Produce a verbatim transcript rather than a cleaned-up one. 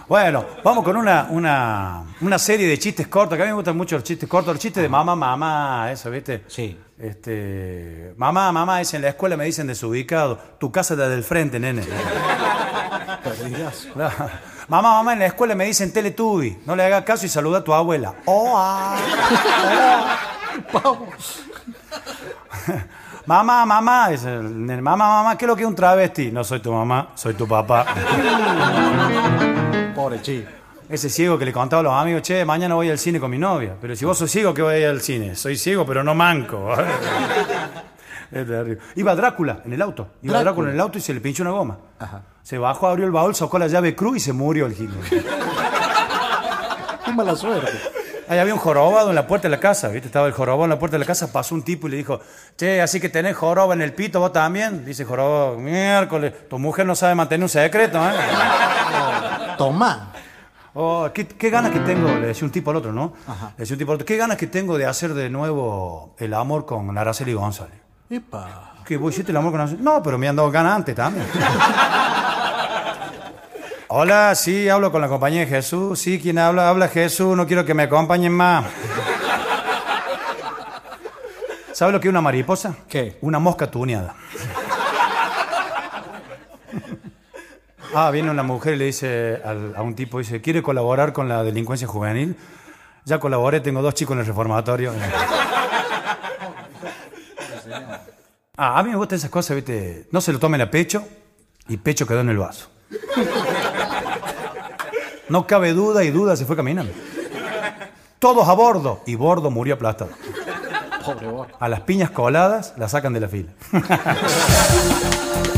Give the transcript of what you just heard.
Bueno, vamos con una, una, una serie de chistes cortos, que a mí me gustan mucho los chistes cortos, los chistes de mamá, mamá, eso, ¿viste? Sí. Este, mamá, mamá, es en la escuela me dicen desubicado, tu casa es la del frente, nene. Claro. Mamá, mamá, en la escuela me dicen Teletubby, no le hagas caso y saluda a tu abuela. Oh, ah, oh. Mamá, mamá, es el nene, mamá, mamá, ¿qué es lo que es un travesti? No soy tu mamá, soy tu papá. Pobre chico. Ese ciego que le contaba a los amigos, che, mañana voy al cine con mi novia. Pero si vos sos ciego, ¿qué voy a ir al cine? Soy ciego, pero no manco. Es terrible. Iba Drácula en el auto. Iba Drácula. Drácula en el auto y se le pinchó una goma. Ajá. Se bajó, abrió el baúl, sacó la llave cruz y se murió el gil. Qué mala suerte. Ahí había un jorobado en la puerta de la casa, ¿viste? Estaba el jorobado en la puerta de la casa, pasó un tipo y le dijo, che, así que tenés joroba en el pito, ¿vos también? Dice jorobado, miércoles, tu mujer no sabe mantener un secreto, ¿eh? Tomá. Oh, ¿qué, qué ganas que tengo, le decía un tipo al otro, ¿no? Ajá. Le decía un tipo al otro, qué ganas que tengo de hacer de nuevo el amor con Araceli González. Epa. ¿Qué, vos hiciste el amor con Araceli? No, pero me han dado ganas antes también. Hola, sí, hablo con la compañía de Jesús. Sí, ¿quién habla? Habla Jesús, no quiero que me acompañen más. ¿Sabes lo que es una mariposa? ¿Qué? Una mosca tuneada. Ah, viene una mujer y le dice al, a un tipo, dice, ¿quiere colaborar con la delincuencia juvenil? Ya colaboré, tengo dos chicos en el reformatorio. Ah, a mí me gustan esas cosas, ¿viste? No se lo tomen a pecho y pecho quedó en el vaso. No cabe duda y duda se fue caminando. Todos a bordo y Bordo murió aplastado. Pobre Bordo. A las piñas coladas la sacan de la fila.